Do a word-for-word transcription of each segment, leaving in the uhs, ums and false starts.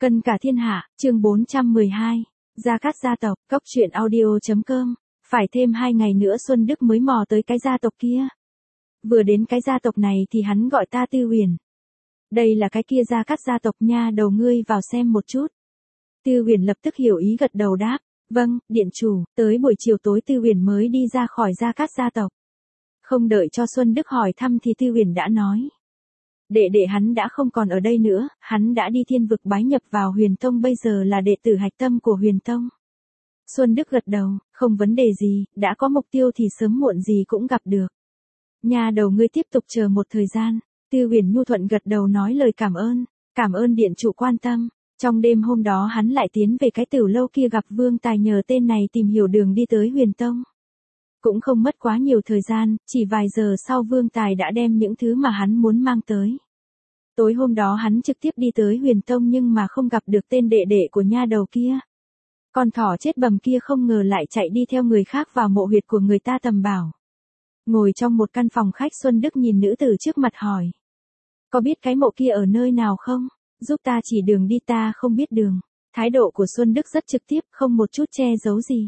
Cân cả thiên hạ, chương bốn trăm mười hai. Gia Cát gia tộc, cốc truyện audio.com. Phải thêm hai ngày nữa Xuân Đức mới mò tới cái gia tộc kia. Vừa đến cái gia tộc này thì hắn gọi ta Tư Huyền. Đây là cái kia Gia Cát gia tộc nha, đầu ngươi vào xem một chút. Tư Huyền lập tức hiểu ý gật đầu đáp. Vâng, điện chủ. Tới buổi chiều tối Tư Huyền mới đi ra khỏi Gia Cát gia tộc. Không đợi cho Xuân Đức hỏi thăm thì Tư Huyền đã nói. Đệ đệ hắn đã không còn ở đây nữa, hắn đã đi thiên vực bái nhập vào Huyền Tông, bây giờ là đệ tử hạch tâm của Huyền Tông. Xuân Đức gật đầu, không vấn đề gì, đã có mục tiêu thì sớm muộn gì cũng gặp được. Nhà đầu ngươi tiếp tục chờ một thời gian. Tư Huyền nhu thuận gật đầu nói lời cảm ơn, cảm ơn điện chủ quan tâm. Trong đêm hôm đó hắn lại tiến về cái tiểu lâu kia gặp Vương Tài, nhờ tên này tìm hiểu đường đi tới Huyền Tông. Cũng không mất quá nhiều thời gian, chỉ vài giờ sau Vương Tài đã đem những thứ mà hắn muốn mang tới. Tối hôm đó hắn trực tiếp đi tới Huyền Tông nhưng mà không gặp được tên đệ đệ của nha đầu kia. Con thỏ chết bầm kia không ngờ lại chạy đi theo người khác vào mộ huyệt của người ta tầm bảo. Ngồi trong một căn phòng khách, Xuân Đức nhìn nữ tử trước mặt hỏi. Có biết cái mộ kia ở nơi nào không? Giúp ta chỉ đường đi, ta không biết đường. Thái độ của Xuân Đức rất trực tiếp, không một chút che giấu gì.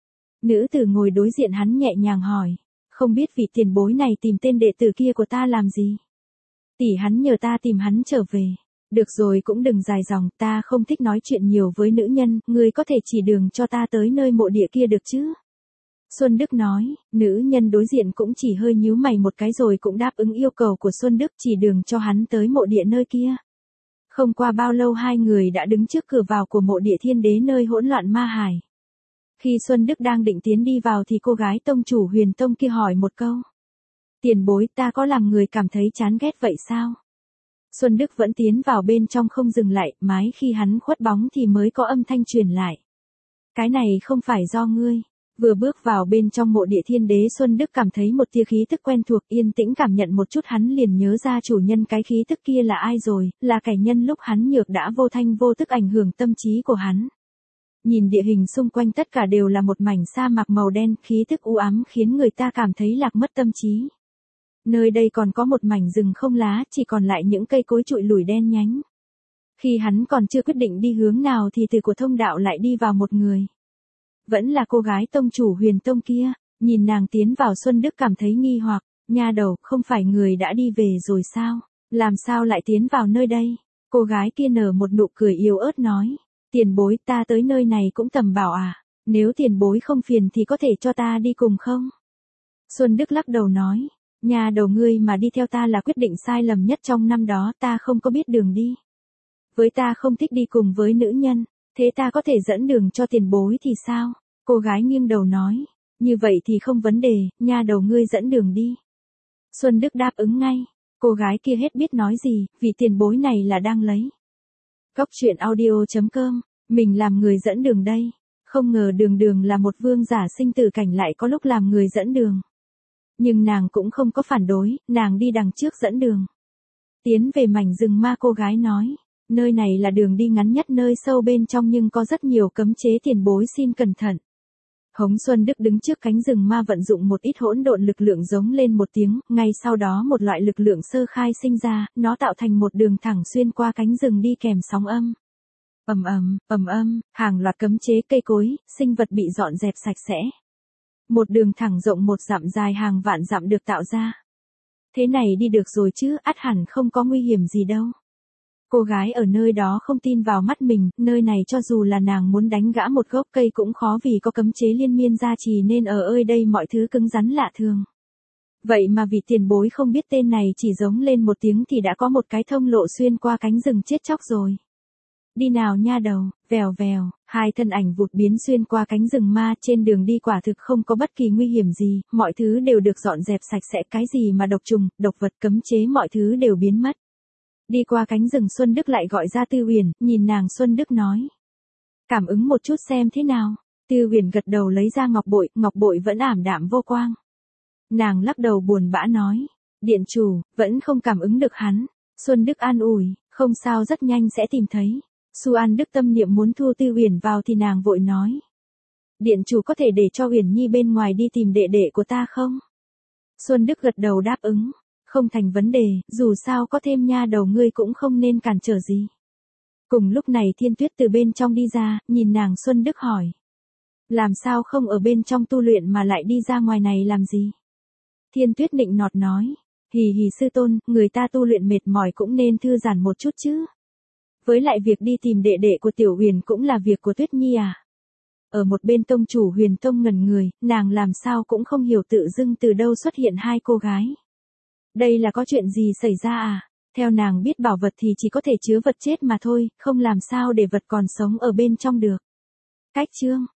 Nữ tử ngồi đối diện hắn nhẹ nhàng hỏi. Không biết vị tiền bối này tìm tên đệ tử kia của ta làm gì? Tỷ hắn nhờ ta tìm hắn trở về. Được rồi, cũng đừng dài dòng, ta không thích nói chuyện nhiều với nữ nhân, ngươi có thể chỉ đường cho ta tới nơi mộ địa kia được chứ? Xuân Đức nói. Nữ nhân đối diện cũng chỉ hơi nhíu mày một cái rồi cũng đáp ứng yêu cầu của Xuân Đức, chỉ đường cho hắn tới mộ địa nơi kia. Không qua bao lâu hai người đã đứng trước cửa vào của mộ địa thiên đế nơi hỗn loạn ma hải. Khi Xuân Đức đang định tiến đi vào thì cô gái tông chủ Huyền Tông kia hỏi một câu. Tiền bối, ta có làm người cảm thấy chán ghét vậy sao? Xuân Đức vẫn tiến vào bên trong không dừng lại, mãi khi hắn khuất bóng thì mới có âm thanh truyền lại. Cái này không phải do ngươi. Vừa bước vào bên trong mộ địa thiên đế, Xuân Đức cảm thấy một tia khí tức quen thuộc, yên tĩnh cảm nhận một chút hắn liền nhớ ra chủ nhân cái khí tức kia là ai rồi, là kẻ nhân lúc hắn nhược đã vô thanh vô tức ảnh hưởng tâm trí của hắn. Nhìn địa hình xung quanh tất cả đều là một mảnh sa mạc màu đen, khí tức u ám khiến người ta cảm thấy lạc mất tâm trí. Nơi đây còn có một mảnh rừng không lá, chỉ còn lại những cây cối trụi lủi đen nhánh. Khi hắn còn chưa quyết định đi hướng nào thì từ của thông đạo lại đi vào một người. Vẫn là cô gái tông chủ Huyền Tông kia, nhìn nàng tiến vào Xuân Đức cảm thấy nghi hoặc, nha đầu, không phải người đã đi về rồi sao? Làm sao lại tiến vào nơi đây? Cô gái kia nở một nụ cười yếu ớt nói, tiền bối, ta tới nơi này cũng tầm bảo à, nếu tiền bối không phiền thì có thể cho ta đi cùng không? Xuân Đức lắc đầu nói, nhà đầu ngươi mà đi theo ta là quyết định sai lầm nhất trong năm đó, ta không có biết đường đi. Với ta không thích đi cùng với nữ nhân. Thế ta có thể dẫn đường cho tiền bối thì sao? Cô gái nghiêng đầu nói. Như vậy thì không vấn đề, nha đầu ngươi dẫn đường đi. Xuân Đức đáp ứng ngay. Cô gái kia hết biết nói gì, vì tiền bối này là đang lấy. Cốc truyện audio.com. Mình làm người dẫn đường đây. Không ngờ đường đường là một vương giả sinh tử cảnh lại có lúc làm người dẫn đường. Nhưng nàng cũng không có phản đối, nàng đi đằng trước dẫn đường. Tiến về mảnh rừng ma, cô gái nói. Nơi này là đường đi ngắn nhất nơi sâu bên trong nhưng có rất nhiều cấm chế, tiền bối xin cẩn thận. Hống Xuân Đức đứng trước cánh rừng ma vận dụng một ít hỗn độn lực lượng giống lên một tiếng, ngay sau đó một loại lực lượng sơ khai sinh ra, nó tạo thành một đường thẳng xuyên qua cánh rừng đi kèm sóng âm. Ầm ầm, ầm ầm, hàng loạt cấm chế, cây cối, sinh vật bị dọn dẹp sạch sẽ. Một đường thẳng rộng một dặm dài hàng vạn dặm được tạo ra. Thế này đi được rồi chứ, ắt hẳn không có nguy hiểm gì đâu. Cô gái ở nơi đó không tin vào mắt mình, nơi này cho dù là nàng muốn đánh gã một gốc cây cũng khó vì có cấm chế liên miên gia trì nên ở ơi đây mọi thứ cứng rắn lạ thường. Vậy mà vì tiền bối không biết tên này chỉ giống lên một tiếng thì đã có một cái thông lộ xuyên qua cánh rừng chết chóc rồi. Đi nào nha đầu, vèo vèo, hai thân ảnh vụt biến xuyên qua cánh rừng ma, trên đường đi quả thực không có bất kỳ nguy hiểm gì, mọi thứ đều được dọn dẹp sạch sẽ, cái gì mà độc trùng, độc vật, cấm chế mọi thứ đều biến mất. Đi qua cánh rừng, Xuân Đức lại gọi ra Tư Huyền, nhìn nàng Xuân Đức nói. Cảm ứng một chút xem thế nào. Tư Huyền gật đầu lấy ra ngọc bội, ngọc bội vẫn ảm đạm vô quang. Nàng lắc đầu buồn bã nói. Điện chủ, vẫn không cảm ứng được hắn. Xuân Đức an ủi, không sao, rất nhanh sẽ tìm thấy. Su An Đức tâm niệm muốn thu Tư Huyền vào thì nàng vội nói. Điện chủ có thể để cho Huyền Nhi bên ngoài đi tìm đệ đệ của ta không? Xuân Đức gật đầu đáp ứng. Không thành vấn đề, dù sao có thêm nha đầu ngươi cũng không nên cản trở gì. Cùng lúc này Thiên Tuyết từ bên trong đi ra, nhìn nàng Xuân Đức hỏi. Làm sao không ở bên trong tu luyện mà lại đi ra ngoài này làm gì? Thiên Tuyết nịnh nọt nói. Hì hì sư tôn, người ta tu luyện mệt mỏi cũng nên thư giãn một chút chứ. Với lại việc đi tìm đệ đệ của Tiểu Huyền cũng là việc của Tuyết Nhi à. Ở một bên tông chủ Huyền Tông ngẩn người, nàng làm sao cũng không hiểu tự dưng từ đâu xuất hiện hai cô gái. Đây là có chuyện gì xảy ra à? Theo nàng biết bảo vật thì chỉ có thể chứa vật chết mà thôi, không làm sao để vật còn sống ở bên trong được. Cách chương